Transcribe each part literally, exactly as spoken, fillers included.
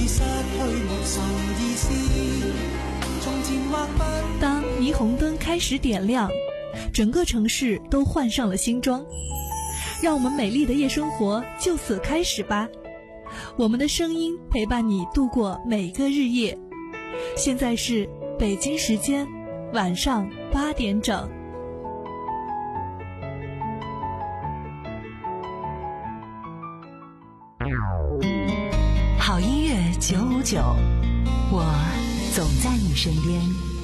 当霓虹灯开始点亮，整个城市都换上了新装，让我们美丽的夜生活就此开始吧。我们的声音陪伴你度过每个日夜。现在是北京时间晚上八点整。 好音乐九五九，我总在你身边。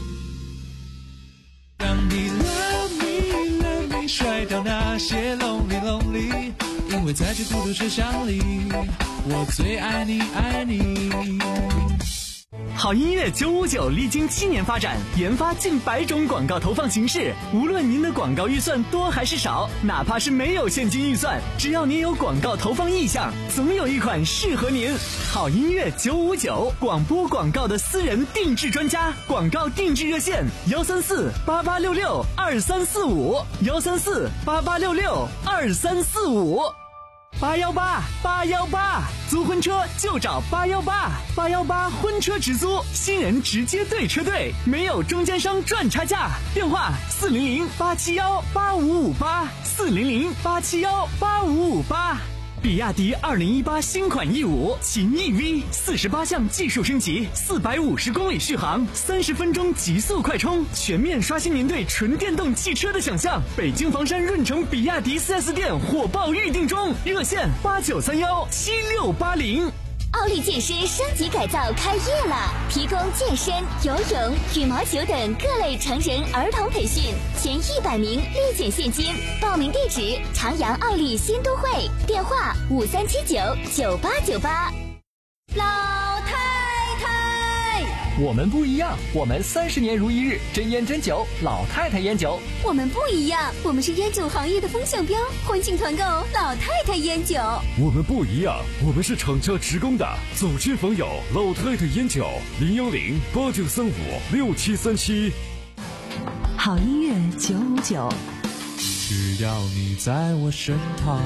让你 love me love me 甩掉那些 lonely lonely， 因为在这孤独车厢里，我最爱你爱你。 好音乐九五九历经七年发展，研发近百种广告投放形式。无论您的广告预算多还是少，哪怕是没有现金预算，只要您有广告投放意向，总有一款适合您。好音乐九五九，广播广告的私人定制专家，广告定制热线幺三四八八六六二三四五幺三四八八六六二三四五。八幺八八幺八，租婚车就找八幺八八幺八婚车直租，新人直接对车队，没有中间商赚差价。电话四零零八七幺八五五八四零零八七幺八五五八。比亚迪二零一八新款 E 五 秦 E V 四十八项技术升级，四百五十公里续航，三十分钟极速快充，全面刷新您对纯电动汽车的想象。北京房山润城比亚迪 四 S 店火爆预定中，热线八九三幺七六八零。 奥利健身升级改造开业了，提供健身、游泳、羽毛球等各类成人儿童培训，前一百名立减现金。报名地址：长阳奥利新都会，电话五三七九九八九八。 老太太， 我们不一样，我们三十年如一日，真烟真酒，老太太烟酒。 我们不一样，我们是烟酒行业的风向标，欢庆团购老太太烟酒。 我们不一样，我们是厂家职工的，走亲访友，老太太烟酒，零幺零八九三五六七三七。 好音乐九五九， 只要你在我身旁。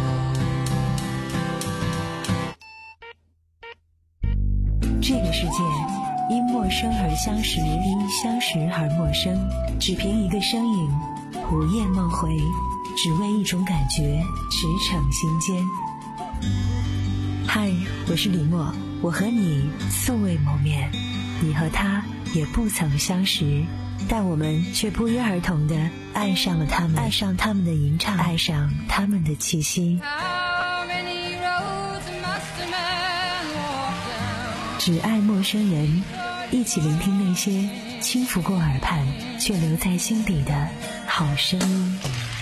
这个世界因陌生而相识，因相识而陌生，只凭一个身影，午夜梦回，只为一种感觉，驰骋心间。嗨，我是李默，我和你素未谋面，你和他也不曾相识，但我们却不约而同地爱上了他们，爱上他们的吟唱，爱上他们的气息。只爱陌生人，一起聆听那些轻拂过耳畔却留在心底的好声音。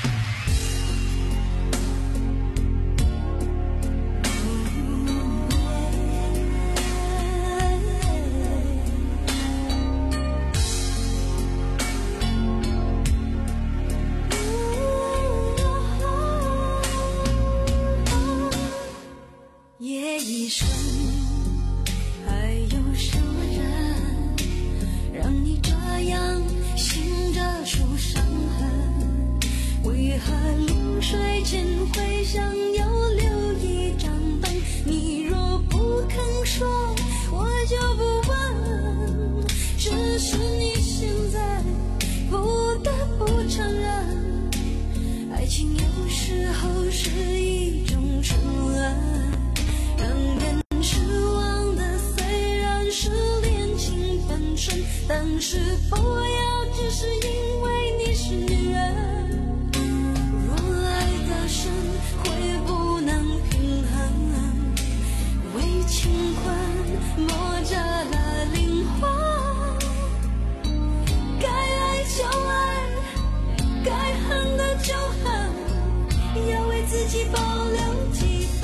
夜已深，还有什么人让你这样醒着出伤痕？为何临睡前会想要留一盏灯？你若不肯说，我就不问，只是你现在不得不承认，爱情有时候是一种沉沦，让人失望的虽然是恋情本身，但是不要只是因为你是女人。若爱的深会不能平衡，为情困磨折了灵魂，该爱就爱，该恨的就恨，要为自己保留几分。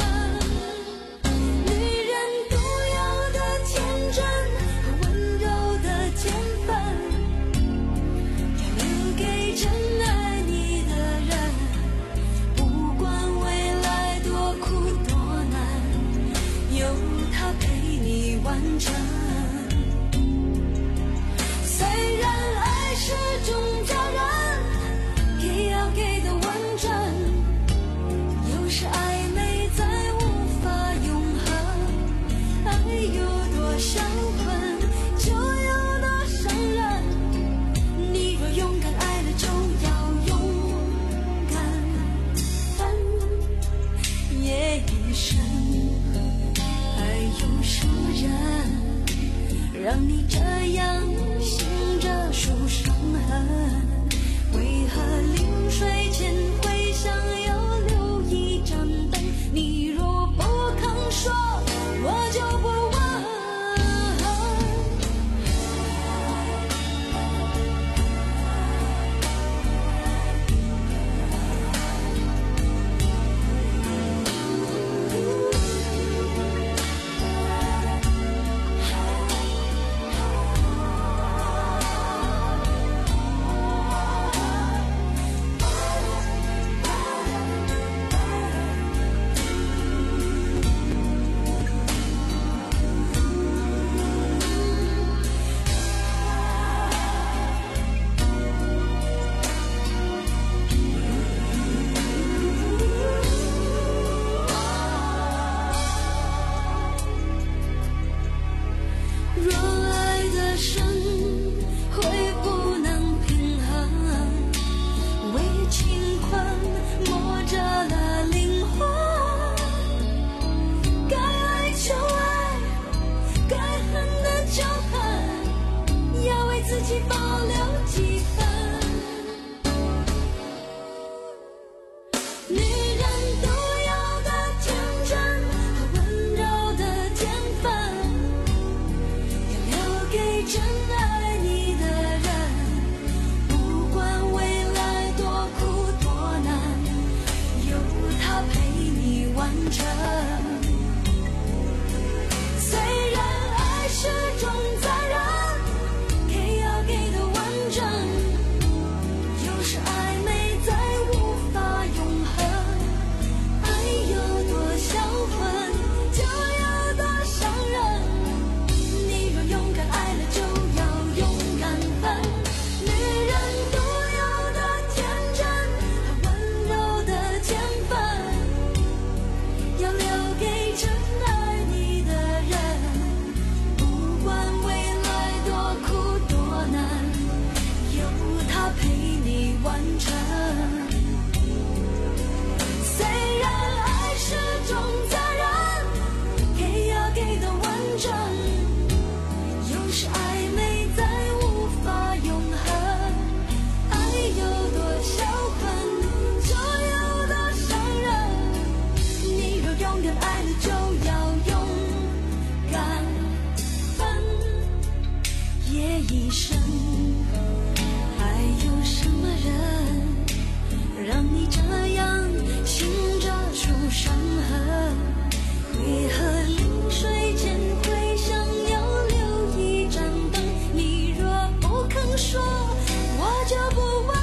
虽然爱是种责任，给要给的完整，有时爱成。虽然爱是种责任，给要给的完整，有时暧昧再无法永恒。爱有多销魂，就有多伤人。你若勇敢爱了，就要勇敢分。女人独有的天真和温柔的天分，要留给真爱你的人。不管未来多苦多难，有他陪你完成。虽然爱是种责任，给要给的完整，有时暧昧再无法永恒。爱有多销魂，就有多伤人。你若勇敢爱了，就要勇敢分。夜已深，还有什么人让你这样醒着出伤痕？为何临水间会想要留一盏灯？你若不肯说，我就不问。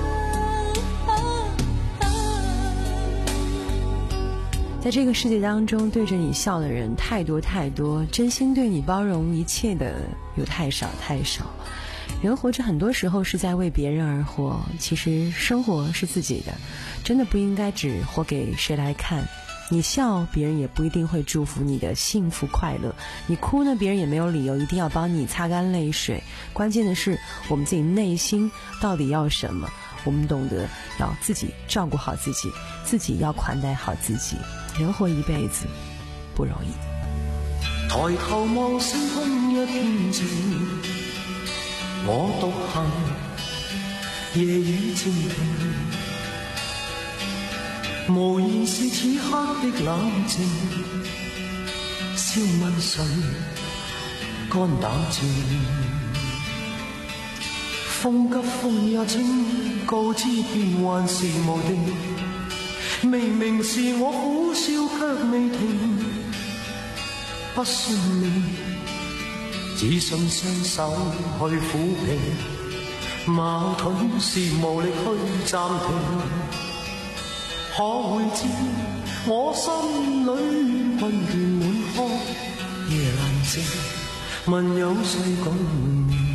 在这个世界当中，对着你笑的人太多太多，真心对你包容一切的又太少太少。人活着很多时候是在为别人而活，其实生活是自己的，真的不应该只活给谁来看。你笑，别人也不一定会祝福你的幸福快乐；你哭呢，别人也没有理由一定要帮你擦干泪水。关键的是，我们自己内心到底要什么？我们懂得要自己照顾好自己，自己要款待好自己。人活一辈子不容易。 抬头望星空一片静，我獨行，夜雨靜停，無言是此刻的冷靜。笑問誰，肝膽靜，風急風也清，告知變幻是無定。明明是我苦笑卻未停，不信你，只信雙手去撫平，矛盾是無力去暫停。可會知我心裏困倦滿腔，夜闌靜，問有誰共鳴？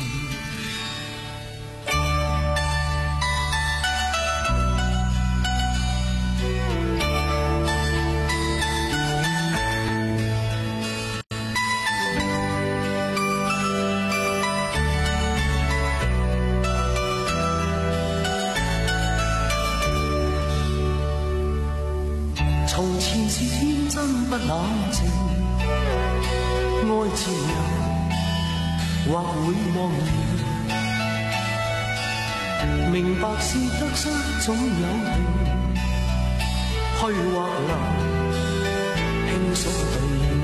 從前是天真不冷靜，愛自由或會忘形，明白是得失總有定，去或留輕鬆地應，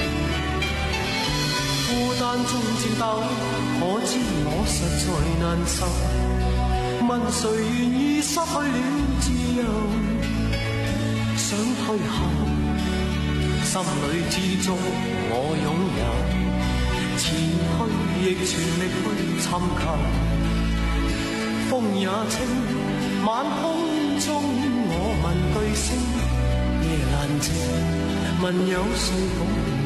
孤單中戰鬥，可知我實在難受，問誰願意失去了自由？想退後，心裏之中我擁有，前去亦全力去尋求。風也清，晚空中我問句聲，夜闌靜，問有誰共鳴？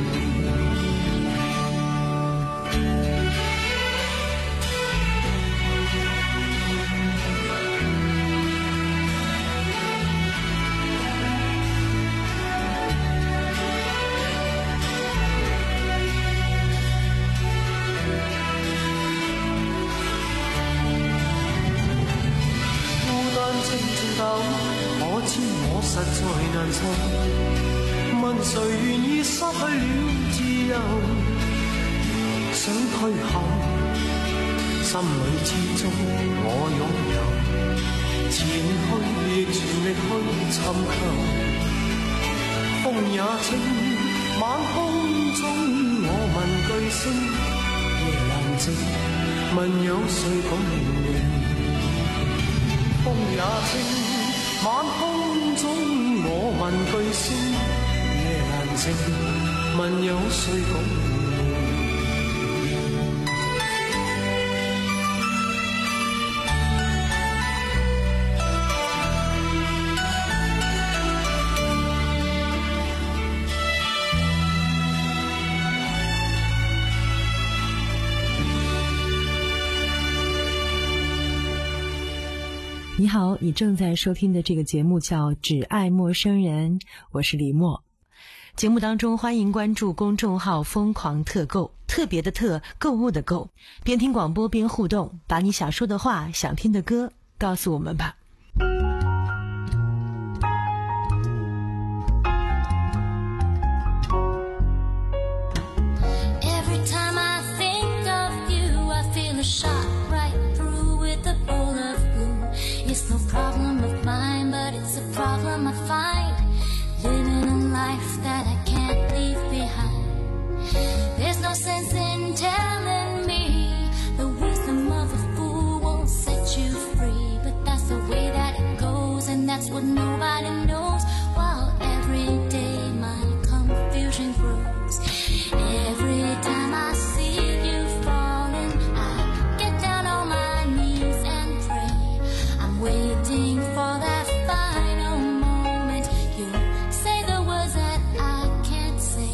可知我實在難受，問誰願意失去了自由？想退後，心裏之中我擁有，前去亦全力去尋求。風也清，晚空中我問句聲，夜闌靜，問有誰共鳴？風也清，晚空中我問句聲。 情，问有谁共？ 你好，你正在收听的这个节目叫《只爱陌生人》，我是李默。节目当中欢迎关注公众号疯狂特购，特别的特，购物的购，边听广播边互动，把你想说的话、想听的歌告诉我们吧。 It's no problem of mine, but it's a problem I find living a life that I can't leave behind. There's no sense in telling me the wisdom of a fool won't set you free, but that's the way that it goes, and that's what nobody knows. While every day my confusion grows, every time I see you falling, I get down on my knees and pray. I'm waiting for that final moment. You say the words that I can't say.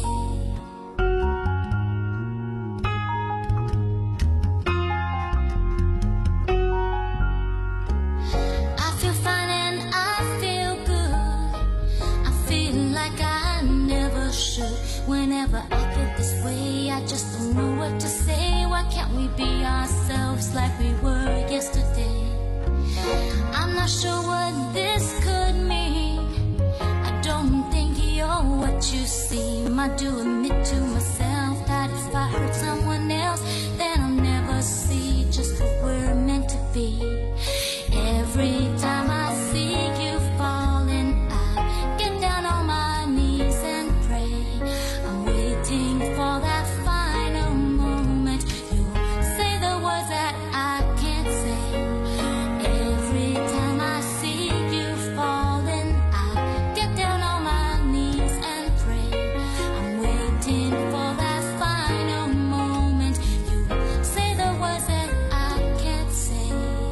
I feel fine and I feel good. I feel like I never should. Whenever I feel this way, I just don't know what to say. Why can't we be ourselves like we were yesterday? I'm not sure what this could mean. I don't think you're what you seem. I do admit to myself that if I hurt someone else, then I'll never see just what we're meant to be. Every time I see you falling, I get down on my knees and pray. I'm waiting for that final moment. You say the words that I can't say. Every time I see you falling, I get down on my knees and pray. I'm waiting for that final moment. You say the words that I can't say.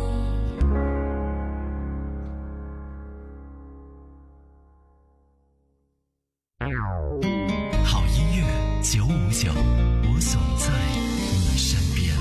好音乐九五九，我总在你身边。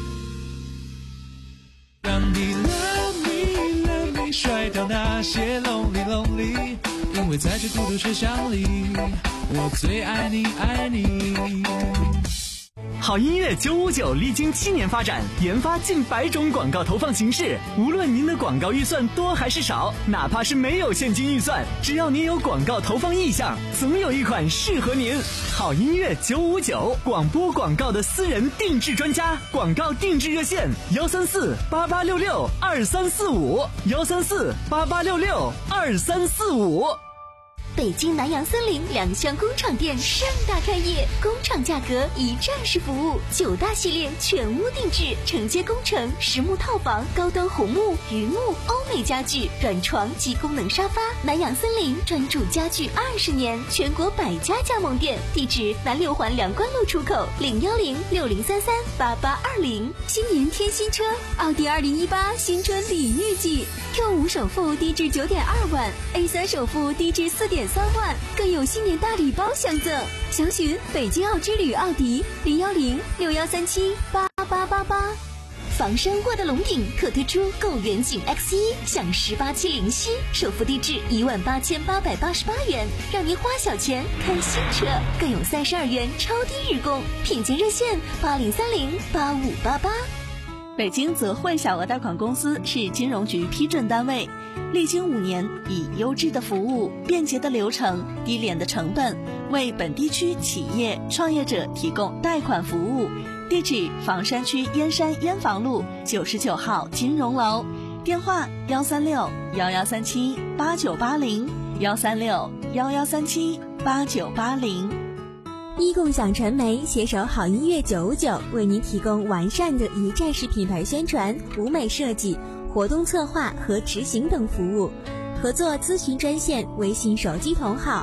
让你 love me love me 甩掉那些 lonely lonely， 因为在这孤独车厢里，我最爱你爱你。 好音乐九五九历经七年发展，研发近百种广告投放形式。无论您的广告预算多还是少，哪怕是没有现金预算，只要您有广告投放意向，总有一款适合您。好音乐九五九，广播广告的私人定制专家，广告定制热线幺三四八八六六二三四五幺三四八八六六二三四五。 北京南洋森林两厢工厂店盛大开业，工厂价格一站式服务，九大系列全屋定制，承接工程、实木套房、高端红木、榆木、欧美家具、软床及功能沙发。南洋森林专注家具二十年，全国百家加盟店，地址南六环两关路出口零幺零六零三三八八二零。新年添新车，奥迪二零一八新春礼遇季 ，Q 五首付低至九点二万 ，A 三首付低至四点三万，更有新年大礼包相赠。详询北京奥之旅奥迪零幺零六幺三七八八八八。房山沃德龙顶特推出购远景 X 一 享十八期零息，首付低至一万八千八百八十八元，让您花小钱看新车，更有三十二元超低日供，品鉴热线八零三零八五八八。 北京泽惠小额贷款公司是金融局批准单位，历经五年，以优质的服务、便捷的流程、低廉的成本，为本地区企业创业者提供贷款服务。地址：房山区燕山燕房路九十九号金融楼，电话：幺三六幺幺三七八九八零幺三六幺幺三七八九八零。 一共享传媒携手好音乐九五九，为您提供完善的一站式品牌宣传、舞美设计、活动策划和执行等服务。合作咨询专线：微信手机同号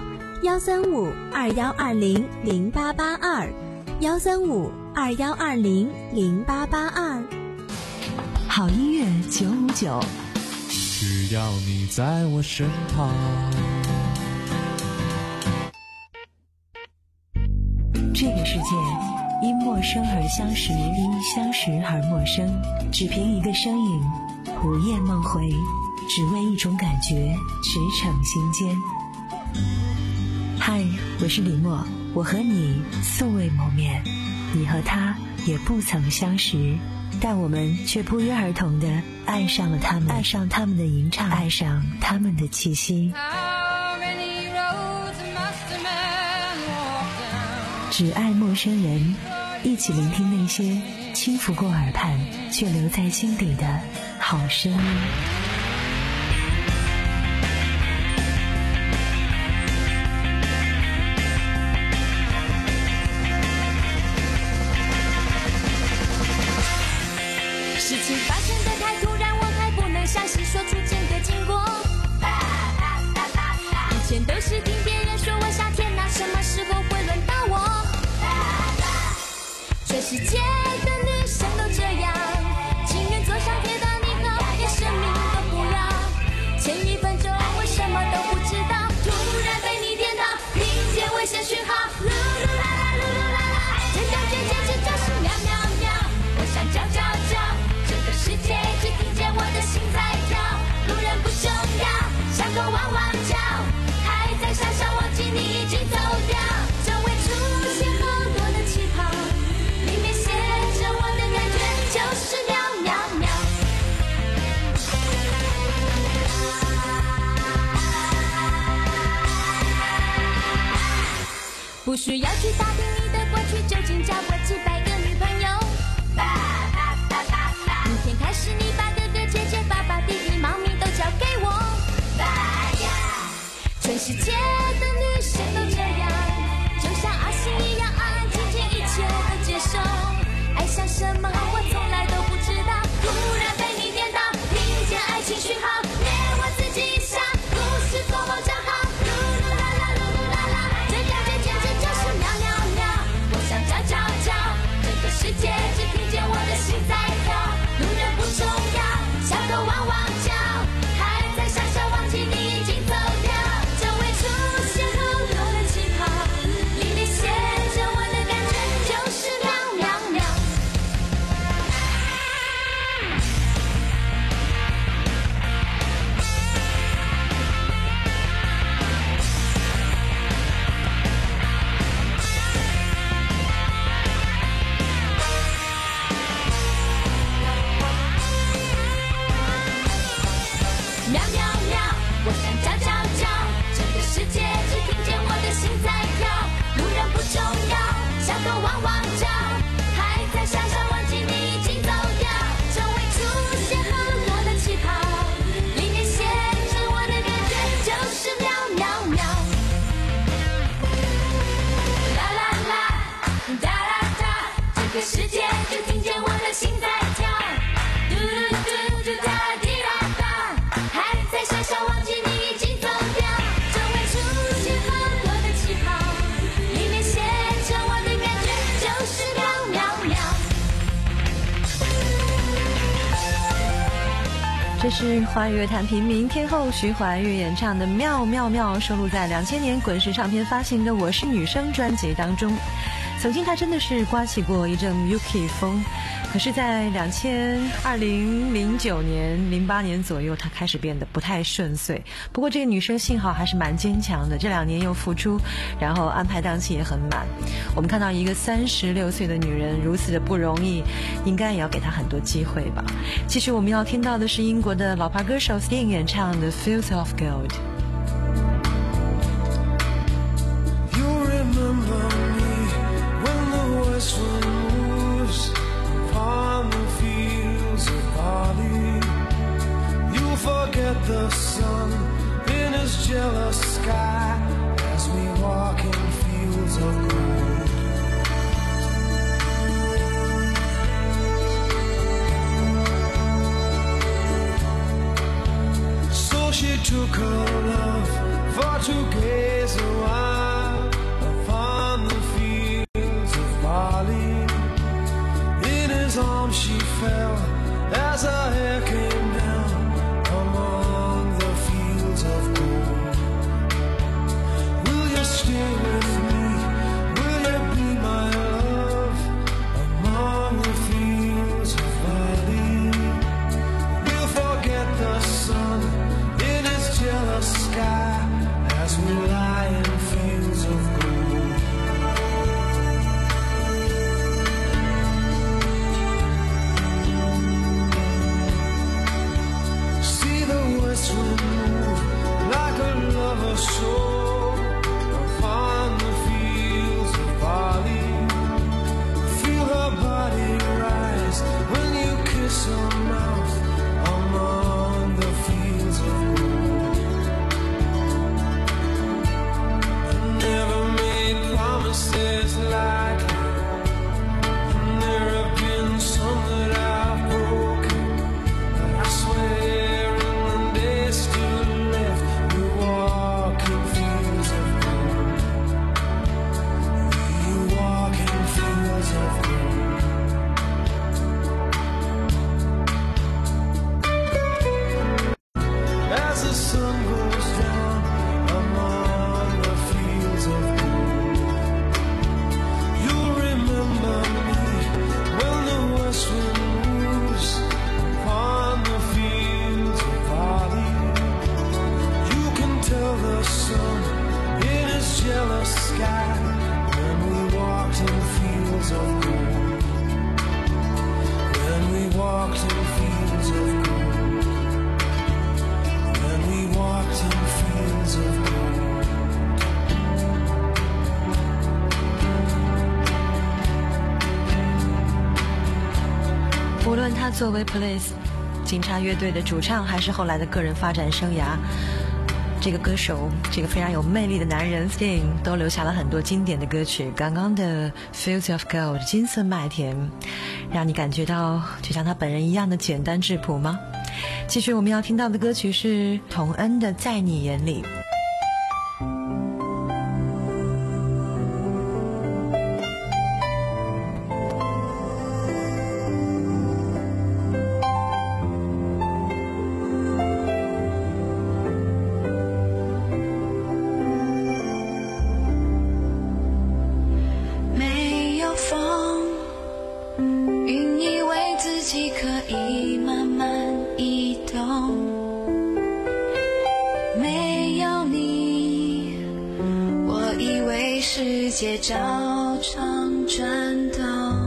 幺三五二幺二零零八八二，幺三五二幺二零零八八二。 好音乐九五九， 只要你在我身旁。 这个世界因陌生而相识，因相识而陌生。只凭一个声音，午夜梦回，只为一种感觉，驰骋心间。嗨，我是李默，我和你素未谋面，你和他也不曾相识，但我们却不约而同地爱上了他们，爱上他们的吟唱，爱上他们的气息。只爱陌生人，一起聆听那些轻拂过耳畔却留在心底的好声音。 事情发生的太突然，我还不能详细说出整个经过。以前都是听别人说我傻，天哪，什么时候会轮到我？全世界的女生都这样，情愿坐上铁道你好，连生命都不要。前一分钟我什么都不知道，突然被你电到，听见危险讯号，噜噜啦啦噜噜啦啦，这感觉简直就是喵喵喵，我想叫叫叫，这个世界只听见我的心在跳，路人不重要，像个汪汪叫，还在傻笑忘记你已经走掉，周围出现好多的气泡，里面写着我的感觉就是喵喵喵。不需要去打听你的过去究竟交过几百个女朋友，明天开始你把哥哥姐姐爸爸弟弟猫咪都交给我，全世界的女生都这样，就像阿信一样安安静静一切都接受，爱像什么我从来都不知道，突然被你电到，听见爱情讯号，连我自己一下，故事多么正好，噜噜啦啦噜噜啦啦，这感觉简直就是喵喵喵，我想叫叫叫，这个世界只听见我的心在跳，路人不重要，像个汪汪叫，还在傻笑忘记你已经走掉，周围出现好多的气泡，里面写着我的感觉就是喵喵喵。喵喵喵，我想叫叫叫，这个世界只听见我的心在跳，路人不重要，像个汪汪叫，还在傻笑忘记你已经走掉，周围出现好多的气泡，里面写着我的感觉就是喵喵喵。啦啦啦，哒啦哒，这个世界只听见我的心在跳，嘟嘟嘟嘟哒滴啦哒，还在傻笑忘记你已经走掉，周围出现好多的气泡，里面写着我的感觉就是喵喵喵。 这是华语乐坛平民天后徐怀钰演唱的《妙妙妙》，收录在两千年滚石唱片发行的《我是女生》专辑当中。曾经她真的是刮起过一阵 Yuki 风，可是在两千二零零九年零八年左右，她开始变得不太顺遂。不过这个女生幸好还是蛮坚强的，这两年又复出，然后安排档期也很满。我们看到一个三十六岁的女人如此的不容易，应该也要给她很多机会吧。其实我们要听到的是英国的老牌歌手 Sting 演唱的 Fields of Gold。The sun in his jealous sky as we walk in fields of gold. So she took her sky when we walked in fields of gold. When we walked in fields of gold. When we walked in fields of gold. 无论他作为 Police 警察乐队的主唱，还是后来的个人发展生涯，这个歌手，这个非常有魅力的男人 Sting 都留下了很多经典的歌曲。刚刚的 Fields of Gold 金色麦田，让你感觉到就像他本人一样的简单质朴吗？继续我们要听到的歌曲是童恩的在你眼里。 照常转动，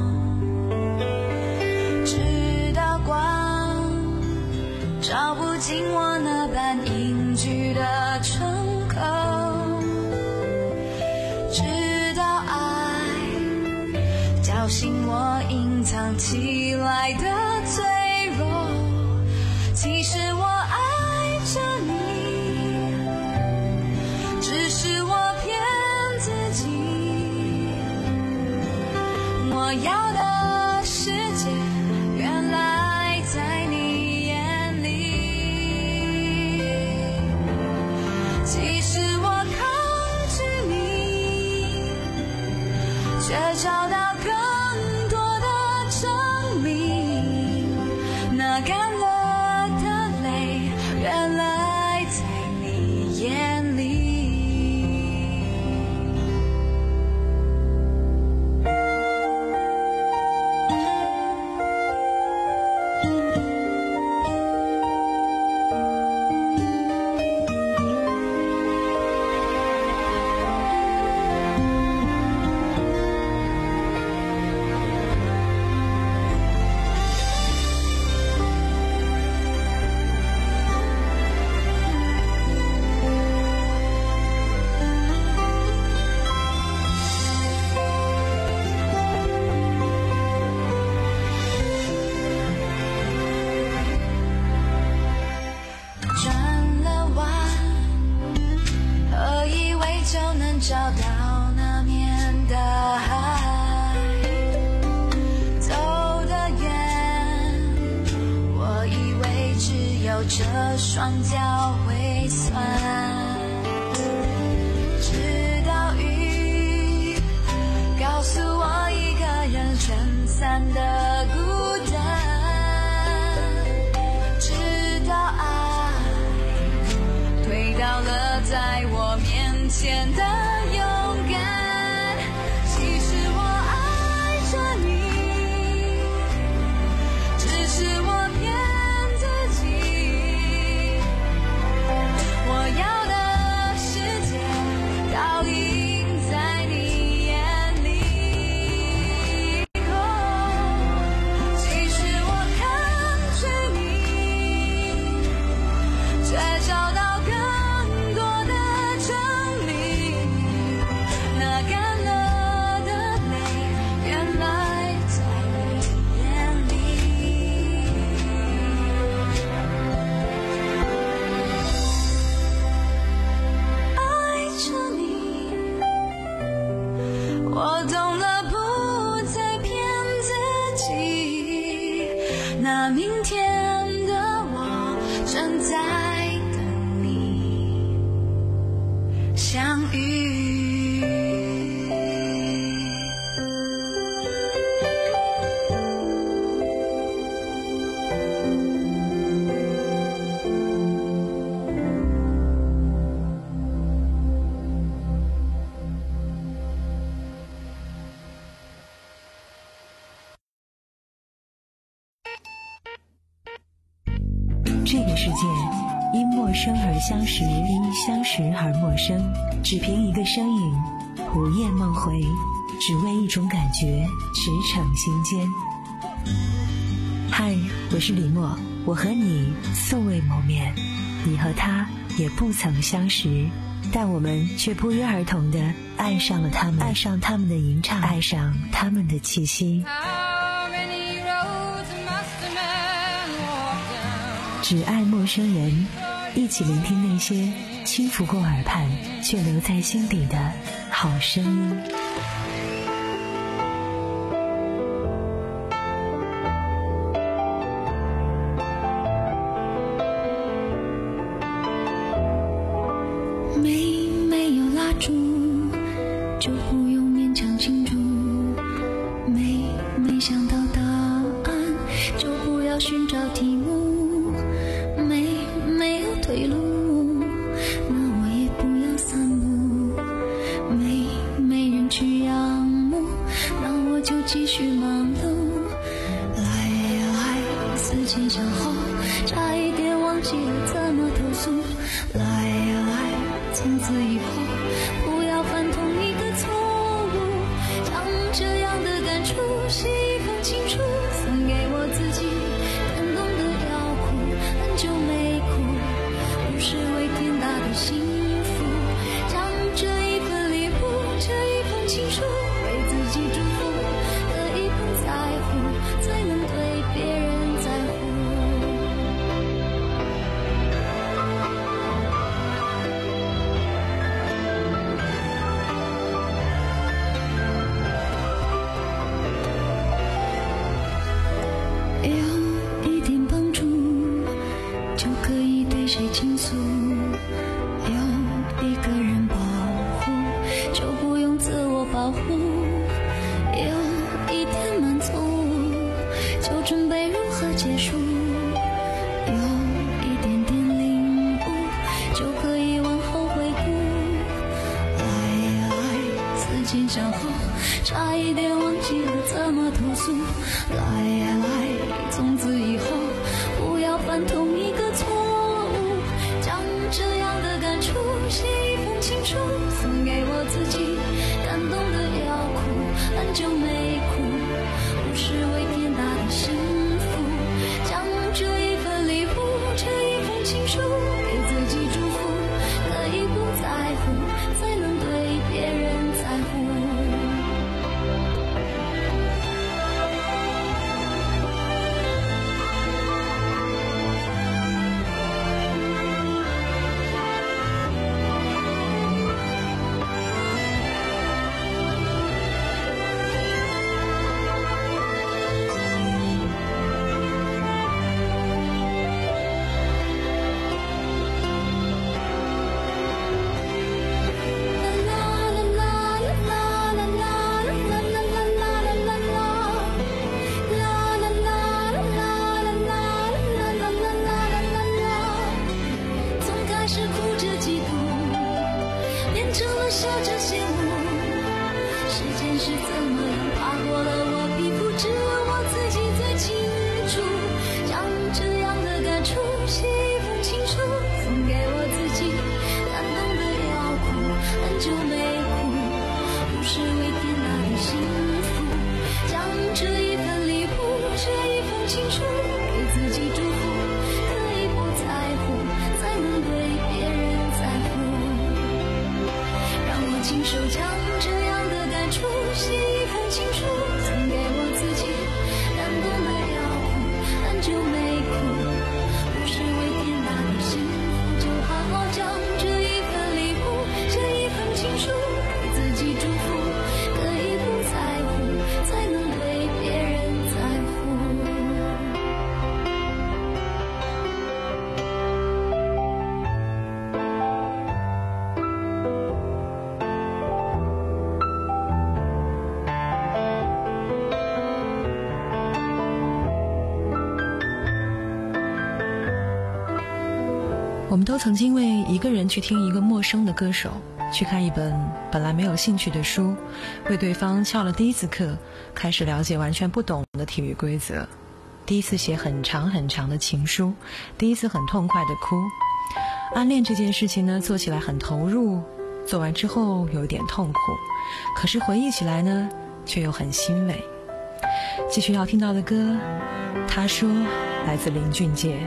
直到光照不进我那般隐居的窗口，直到爱叫醒我隐藏起来的脆弱。其实我爱着你，只是我骗自己。我要的世界原来在你眼里，其实我抗拒你，却找到更多的证明。那干了的泪原来在你眼里。找到那面的海，走得远，我以为只有这双脚会酸，直到雨告诉我一个人撑伞的孤单，直到爱推倒了在我面前的勇敢。其实我爱着你，只是我骗自己。我要的世界倒映在你眼里。哦，其实我抗拒你，却找到更多的证明。那干了的泪原来在你眼里。爱着你，我懂了，不再骗自己。那明天的我正在等你相遇。 这个世界因陌生而相识，因相识而陌生，只凭一个声音，胡午夜梦回，只为一种感觉驰骋心间。嗨，我是李默，我和你素未谋面，你和他也不曾相识，但我们却不约而同地爱上了他们，爱上他们的吟唱，爱上他们的气息。只爱陌生人，一起聆听那些轻拂过耳畔却留在心底的好声音。 没没有蜡烛，就不用勉强庆祝。没没想到答案，就不要寻找题目。没没有退路，那我也不要散步。没没人去仰慕，那我就继续忙碌。来呀来，思前想后，差一点忘记了怎么投诉。来呀来，从此以后不要犯同一个错误。将这样的感触写一封情书，送给我自己。感动的要哭，很久没哭，不是为天大的幸福。将这一份礼物，这一封情书，为自己祝福。可以不在乎，才能对别人在乎。有一点帮助，就可以对谁倾诉。有一个人保护，就不用自我保护。有一点满足，就准备如何结束。有一点点领悟，就可以往后回顾。来呀来，思前想后，差一点忘记了怎么投诉。来呀来，从此以后不要犯同一个错误。将这样的感触写一封情书，送给我自己。感动的要哭，很久没哭，不是为天大的幸福。将这一份礼物，这一封情书，给自己祝福。可以不在乎，才能对别人在乎。笑着羡慕，时间是怎么样爬过了我皮肤，只有我自己最清楚。将这样的感触写一封情书，送给我自己。感动的要哭，很久没哭，不是为天大的幸福。将这一份礼物，这一封情书，给自己祝福。可以不在乎，才能对别人在乎。亲手将这样的感触写一封情书，送给我自己。感动的要哭，很久没哭，不是为天大的幸福。就好好将这一份礼物，这一封情书，给自己祝福。可以不在乎，才能对别人在乎。 我们都曾经为一个人去听一个陌生的歌手，去看一本本来没有兴趣的书，为对方翘了第一次课，开始了解完全不懂的体育规则，第一次写很长很长的情书，第一次很痛快的哭。暗恋这件事情呢，做起来很投入， 做完之后有点痛苦，可是回忆起来呢，却又很欣慰。继续要听到的歌，他说来自林俊杰。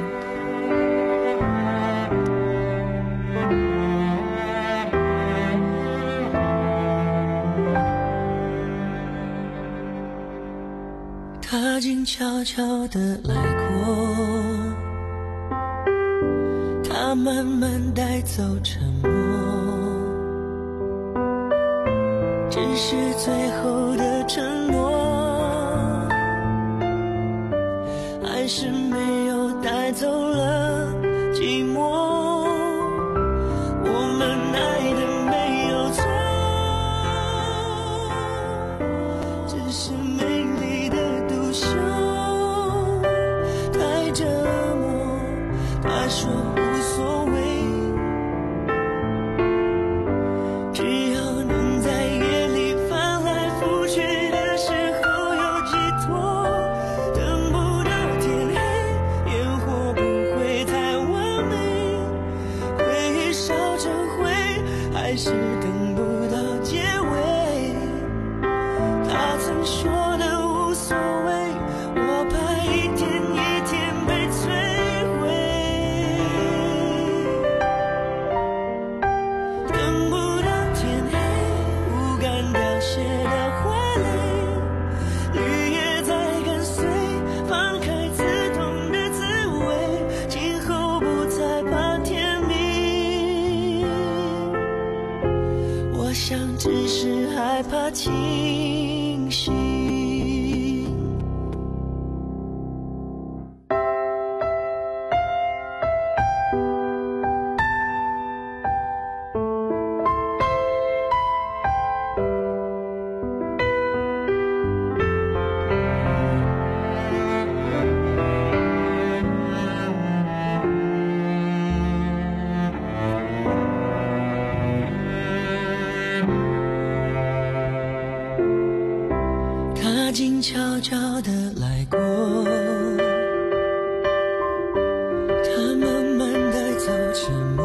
他静悄悄地来过，他慢慢带走沉默，只是最后的承诺，还是没有带走了寂寞。我们爱的没有错，只是美丽的独秀太折磨。他说无所谓，只要能在夜里翻来覆去的时候有寄托。等不到天黑，烟火不会太完美，回忆烧成灰，还是等不到结尾。他曾说的无所谓，我怕一天一天被摧毁。等不到天黑，不敢凋谢的花蕾，绿叶在跟随，放开刺痛的滋味，今后不再怕天明。我想只是害怕清醒。他静悄悄地来过，他慢慢带走沉默，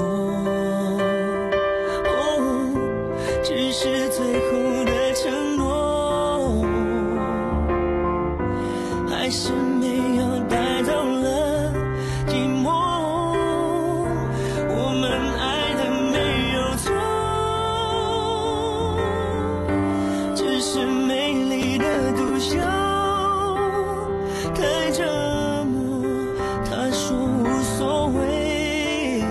哦，只是最后的承诺，还是没有带走了寂寞。我们爱的没有错，只是美丽的独秀太折磨。他说无所谓，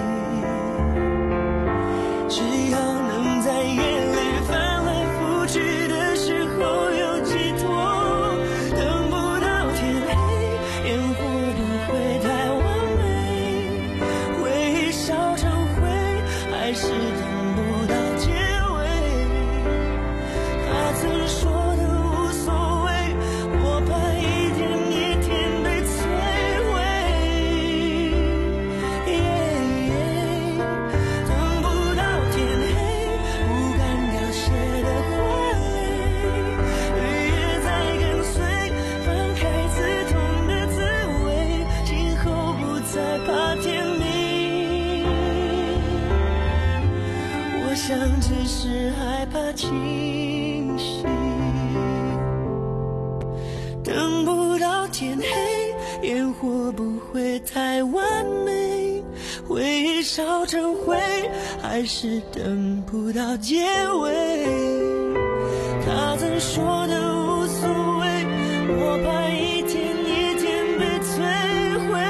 只要能在夜里翻来覆去的时候有寄托。等不到天黑，烟火不会太完美，回忆烧成灰，还是等不到结尾。他曾说的无所谓，我怕一天一天被摧毁。等不到天黑，不敢凋谢的花蕾，绿叶在跟随，放开刺痛的滋味，今后不再怕天明。我想只是害怕清醒。等不到天黑，烟火不会太完美，回忆烧成灰，还是等不到结尾。他曾说的无所谓，我怕一天一天被摧毁。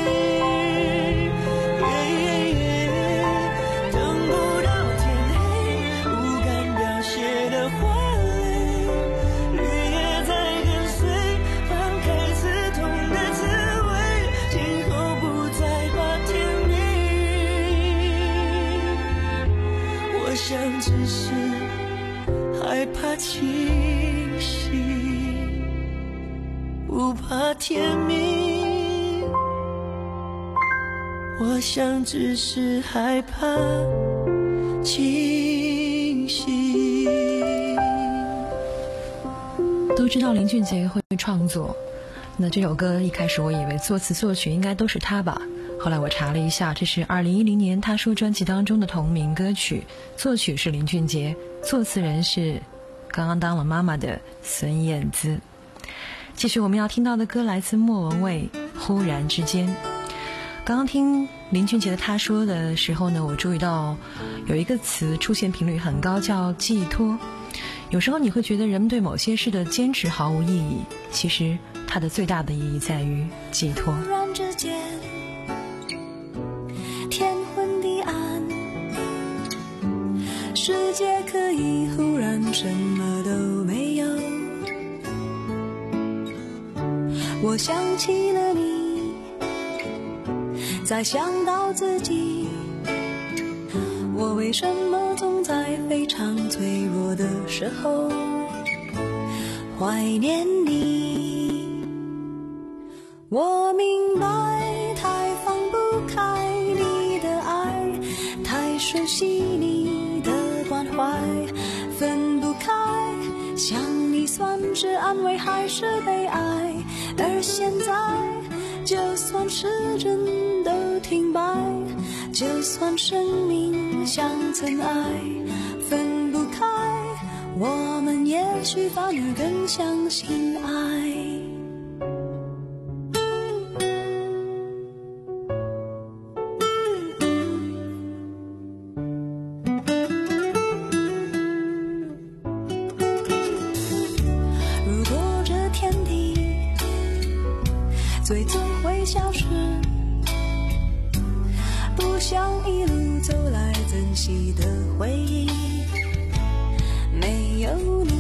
等不到天黑，不敢凋谢的花蕾，绿叶在跟随，放开刺痛的滋味，今后不再怕天明。我想只是害怕清醒，不怕天明。我想只是害怕清醒。 都知道林俊杰会创作，那这首歌一开始我以为作词作曲应该都是他吧， 后来我查了一下，这是二零一零年他说专辑当中的同名歌曲，作曲是林俊杰，作词人是刚刚当了妈妈的孙燕姿。继续我们要听到的歌来自莫文蔚，忽然之间。刚刚听林俊杰的他说的时候呢，我注意到有一个词出现频率很高，叫寄托。有时候你会觉得人们对某些事的坚持毫无意义，其实它的最大的意义在于寄托。 忽然之间天昏地暗，世界可以忽然什么都没有，我想起了你，再想到自己，我为什么总在非常脆弱的时候怀念你？我明白太放不开你的爱，太熟悉你的关怀，分不开想你算是安慰还是悲哀，而现在就算时针都停摆，就算生命像尘埃，分不开我们也许反而更相信爱。如果这天地最终会消失，不想一路走来珍惜的回忆没有你，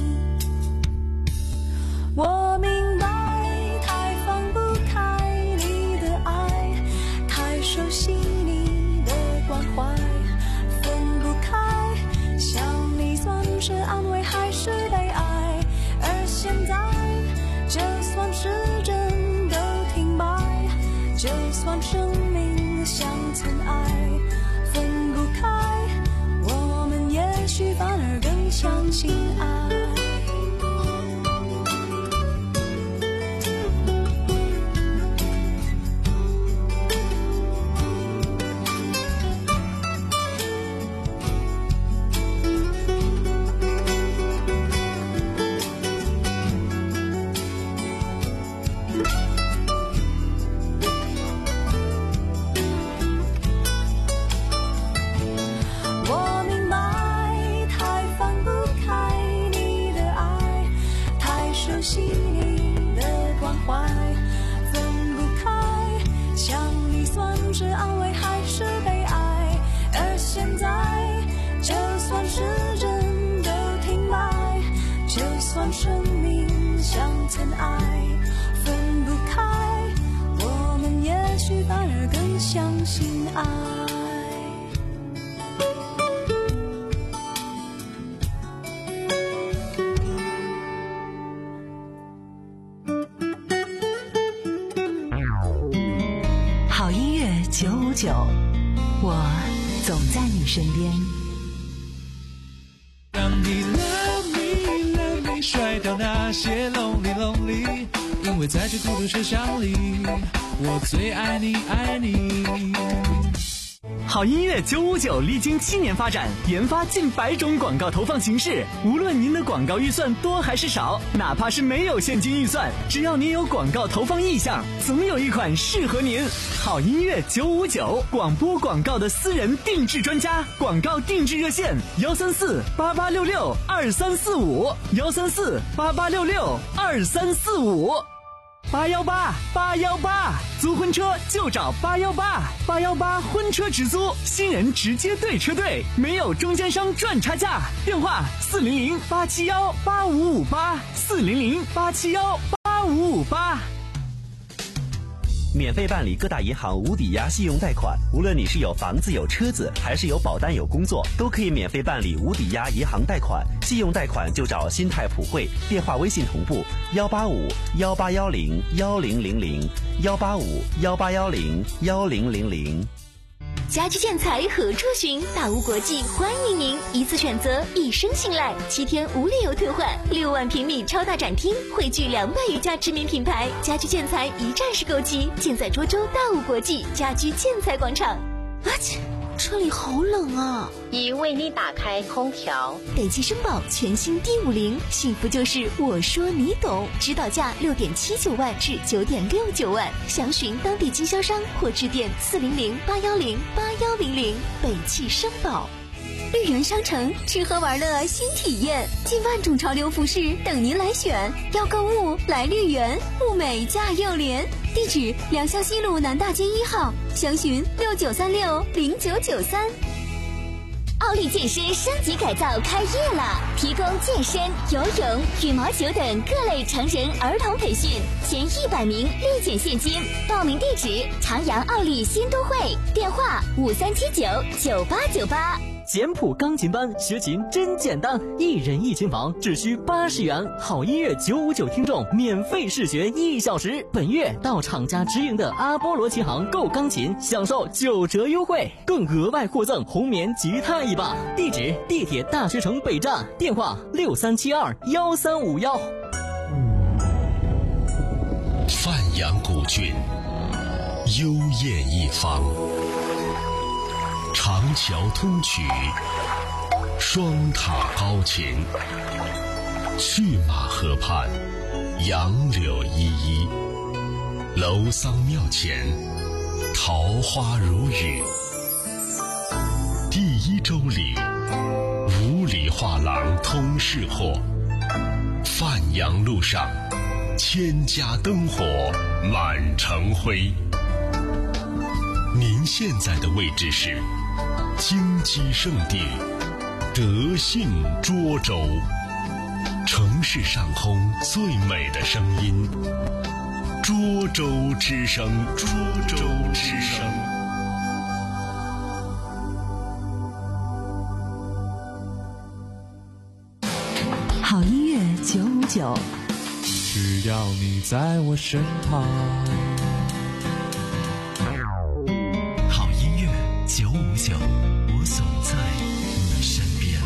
我明白太放不开你的爱，太熟悉你的关怀，分不开想你算是安慰还是悲哀，而现在就算时针都停摆，就算生命像尘埃，分不开我们也许反而更相信爱。生命像尘埃，分不开我们也许反而更相信爱。 好音乐九五九，我总在你身边。 让你 love me love me 甩掉那些 lonely lonely， 因为在这孤独车厢里，我最爱你爱你。 好音乐九五九历经七年发展，研发近百种广告投放形式。无论您的广告预算多还是少，哪怕是没有现金预算，只要您有广告投放意向，总有一款适合您。好音乐九五九，广播广告的私人定制专家，广告定制热线：幺三四八八六六二三四五，幺三四八八六六二三四五。八幺八八幺八，租婚车就找八幺八，八幺八婚车直租，新人直接对车队，没有中间商赚差价。电话四零零八七幺八五五八，四零零八七幺八五五八。 免费办理各大银行无抵押信用贷款，无论你是有房子有车子，还是有保单有工作，都可以免费办理无抵押银行贷款。信用贷款就找新泰普惠，电话微信同步幺八五幺八幺零幺零零零幺八五幺八幺零幺零零零。 家居建材何处寻？大屋国际欢迎您，一次选择，一生信赖，七天无理由退换，六万平米超大展厅，汇聚两百余家知名品牌，家居建材一站式购齐，建在涿州大屋国际家居建材广场。 啊切，这里好冷啊！ 已为你打开空调。 北汽绅宝全新 D 五零，幸福就是我说你懂，指导价六点七九万至九点六九万，详询当地经销商或致电四零零八幺零八幺零零。北汽绅宝。绿园商城吃喝玩乐新体验，近万种潮流服饰等您来选。要购物来绿园，物美价又廉。地址：良乡西路南大街一号，详询六九三六零九九三。奥利健身升级改造开业了，提供健身、游泳、羽毛球等各类成人儿童培训，前一百名立减现金。报名地址：长阳奥利新都会，电话五三七九九八九八。 简谱钢琴班学琴真简单，一人一琴房只需八十元，好音乐九五九听众免费试学一小时。本月到厂家直营的阿波罗琴行购钢琴，享受九折优惠，更额外获赠红棉吉他一把。地址：地铁大学城北站，电话六三七二幺三五幺。 范阳古郡，幽艳一方。长桥通衢，双塔高擎，去马河畔，杨柳依依，楼桑庙前，桃花如雨。第一周里，五里画廊通市货，范阳路上，千家灯火满城辉。您现在的位置是金鸡圣地德信涿州，城市上空最美的声音，涿州之声，涿州之声。 好音乐九五九， 只要你在我身旁。 好音乐九五九，我总在你身边。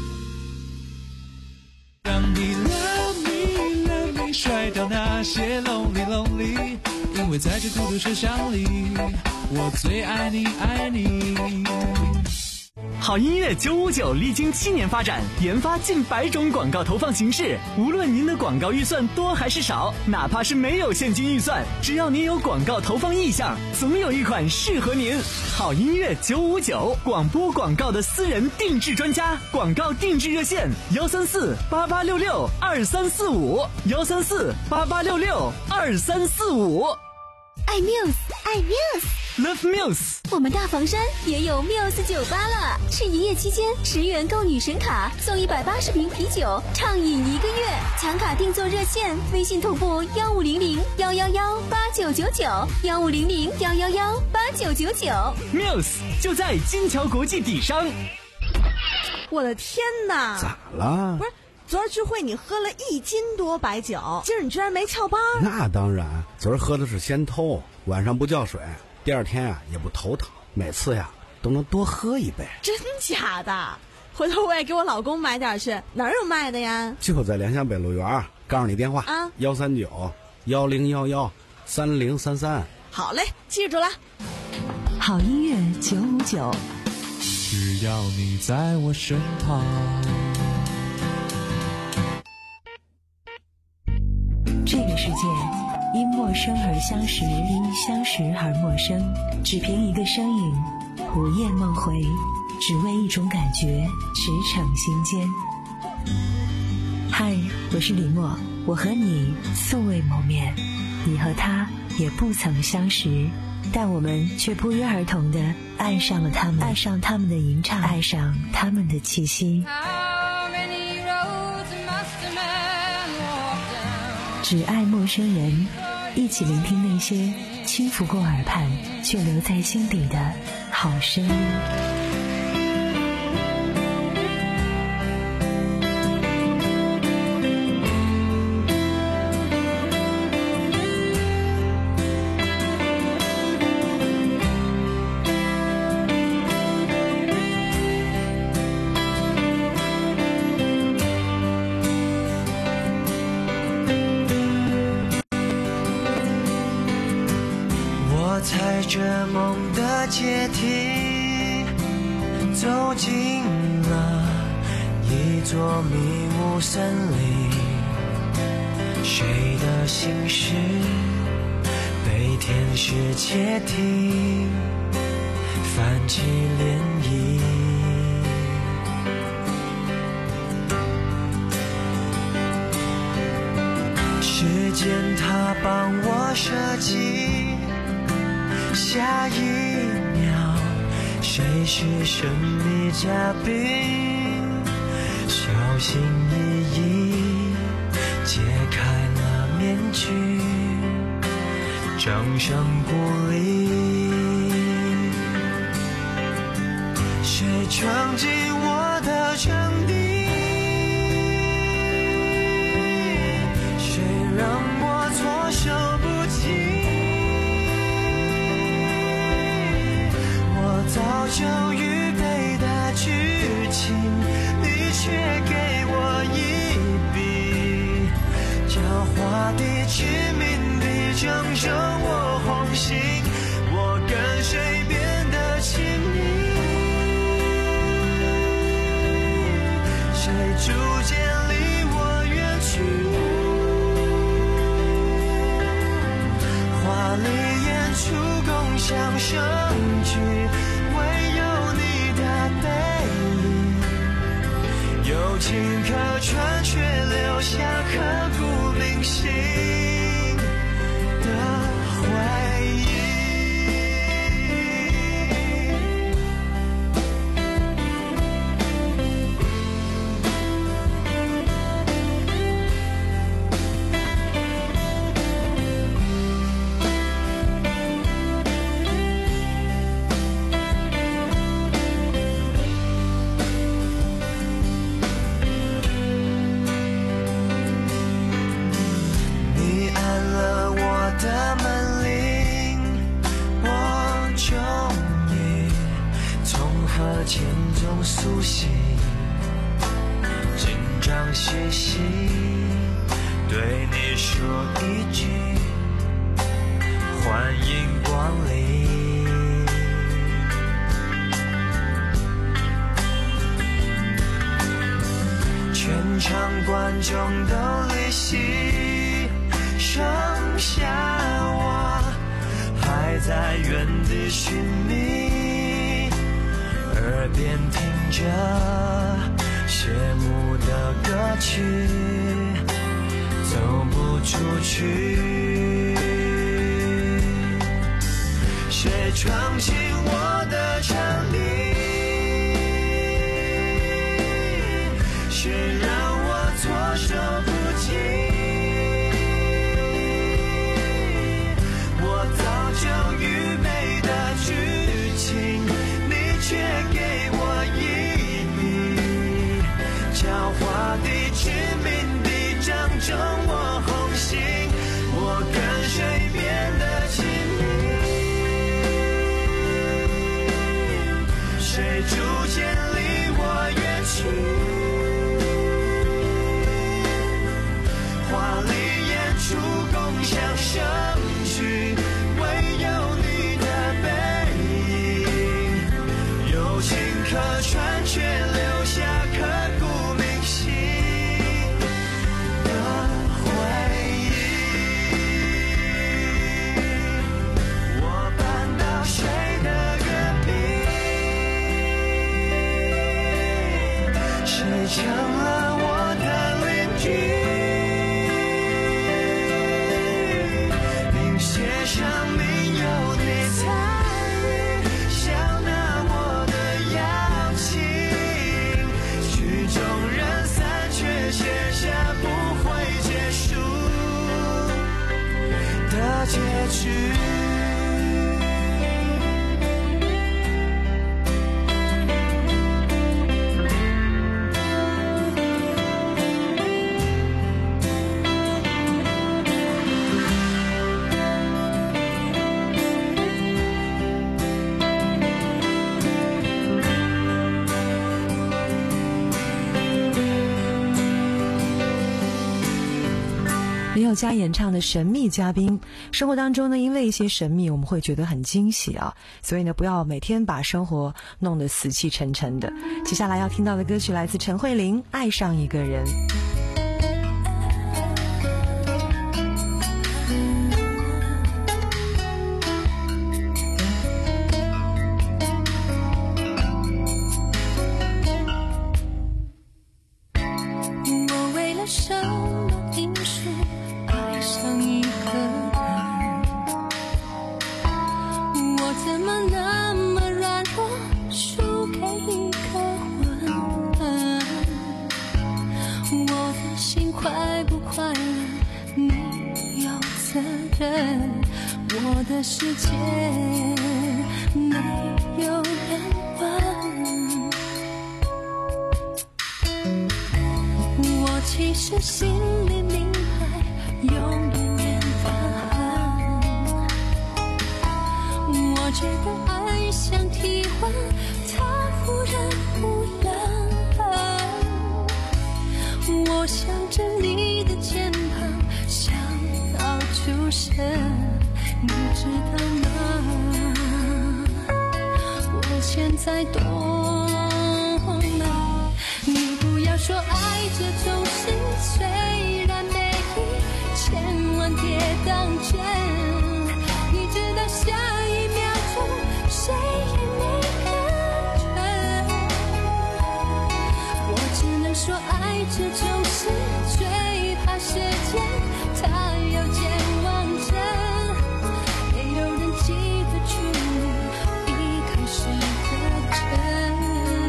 让你 love me love me 甩掉那些 lonely lonely， 因为在这孤独车厢里，我最爱你爱你。 好音乐九五九历经七年发展，研发近百种广告投放形式。无论您的广告预算多还是少，哪怕是没有现金预算，只要您有广告投放意向，总有一款适合您。好音乐九五九，广播广告的私人定制专家，广告定制热线：幺三四八八六六二三四五，幺三四八八六六二三四五。 爱 Muse， 爱 Muse。Love Muse， 我们大房山也有 Muse 酒吧了。是营业期间，十元购女神卡送一百八十瓶啤酒，畅饮一个月。抢卡订座热线：微信同步幺五零零幺幺幺八九九九，幺五零零幺幺幺八九九九。 Muse 就在金桥国际底商。 我的天哪！ 咋了？ 不是。昨儿聚会你喝了一斤多白酒，今儿你居然没翘班？ 那当然，昨儿喝的是先偷，晚上不叫水，第二天呀、啊、也不头疼，每次呀都能多喝一杯。 真假的？回头我也给我老公买点去，哪儿有卖的呀？ 就在良乡北路园，告诉你电话啊，幺三九幺零幺幺三零三三。 好嘞，记住了。 好音乐九五九， 只要你在我身旁。 这个世界因陌生而相识，因相识而陌生。只凭一个身影，午夜梦回，只为一种感觉，驰骋心间。嗨，我是李默，我和你素未谋面，你和他也不曾相识，但我们却不约而同地爱上了他们，爱上他们的吟唱，爱上他们的气息。只爱陌生人，一起聆听那些轻拂过耳畔却留在心底的好声音。 着梦的阶梯，走进了一座迷雾森林。谁的心事被天使窃听，泛起涟漪。时间它帮我设计，下一秒谁是神秘嘉宾，小心翼翼解开了面具，掌声鼓励。谁闯进我的场地，谁让我措手不及，我早就预备的剧情，你却给我一笔狡猾地致命地正中我红心，我跟谁变得亲密，谁逐渐离我远去，华丽演出共享盛举，唯有你的背影有情可传，却留下刻骨铭心的回忆。前中苏醒，紧张兮兮对你说一句欢迎光临，全场观众都离席，剩下我还在原地寻觅，耳边听着谢幕的歌曲，走不出去。谁闯进我的场地，谁让我措手不及，我早就预备的剧情，你却给我一笔狡猾地致命地正中我红心，我跟谁变得亲密，谁逐渐离我远去，华丽演出共享盛举，唯有你的背影有情可传，却留下刻骨铭心的回忆。我搬到谁的隔壁，谁成了我的邻居，并写上名有你参与，笑纳我的邀请，曲终人散却写下不会结束的结局。 林宥嘉演唱的神秘嘉宾。生活当中呢，因为一些神秘我们会觉得很惊喜啊，所以呢不要每天把生活弄得死气沉沉的。接下来要听到的歌曲来自陈慧琳，爱上一个人。 我为了什么因素爱上一个人？我怎么那么软弱，输给一个吻？我的心快不快乐，你有责任。我的世界没有人问。我其实心里明白，永远缘分。我觉得爱像体温，它忽然不冷。我想着你的肩膀，想到出神，你知道吗？我现在懂了，你不要说爱这种事虽然美丽，千万别当真。你知道下一秒钟谁也没感觉。我只能说爱这种事最怕时间，它有健忘症，没有人记得住你一开始的真。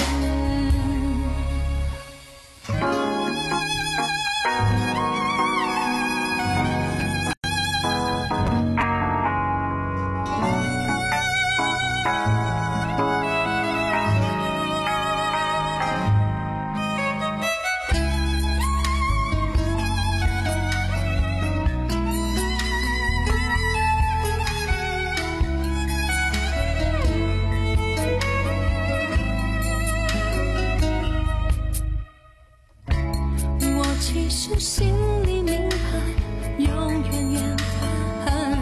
其实心里明白，永远缘分。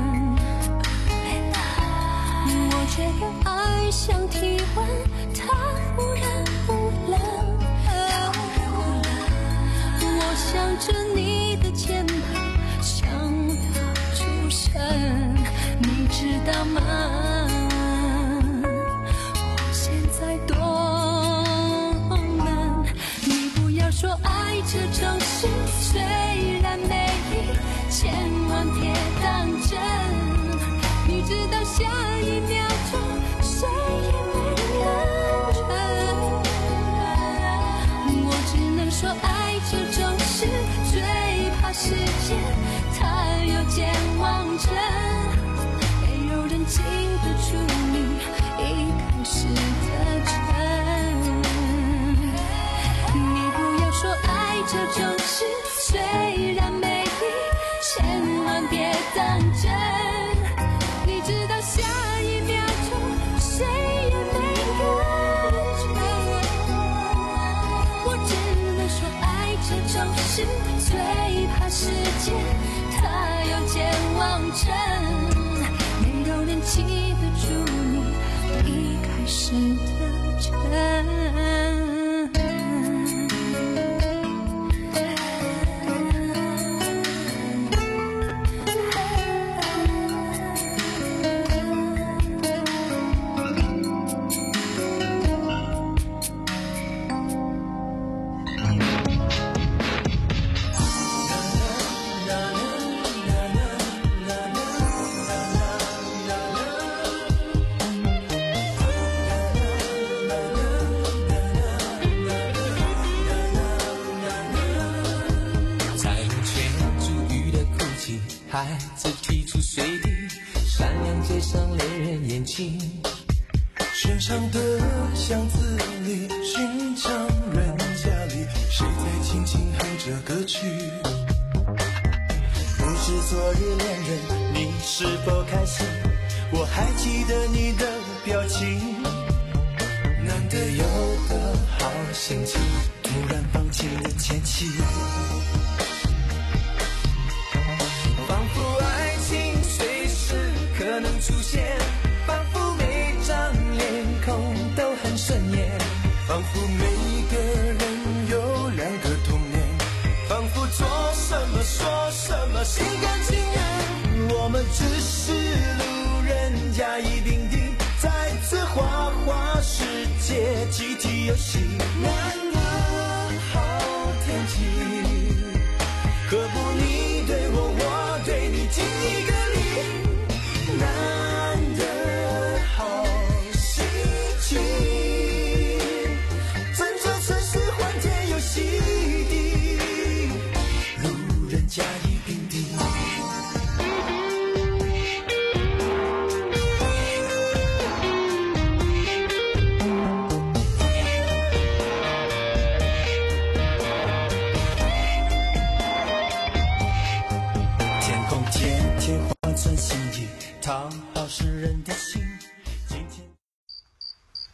我觉得爱像体温，它忽然不冷。我想着你的肩膀，想到出神，你知道吗？我现在懂了，你不要说爱这种事虽然美丽，千万别当真。你知道下一秒钟谁也没感觉。我只能说爱这种事最怕时间，它有健忘症，没有人记得住你一开始的真。你不要说爱这种事虽然美丽，千万别当真。你知道下一秒钟谁也没感觉。我只能说爱这种事最怕时间，它有健忘症，没有人记得住你一开始的真。 孩子提出随地，闪亮街上恋人眼睛，身上的箱子里，寻常人家里，谁在轻轻哼着歌曲？不知昨日恋人，你是否开心？我还记得你的表情，难得有的好心情，突然放弃了前妻。 出现，仿佛每张脸孔都很顺眼，仿佛每个人有两个童年，仿佛做什么说什么心甘情愿。我们只是路人甲乙丙丁，在此花花世界集体游戏。难得好天气，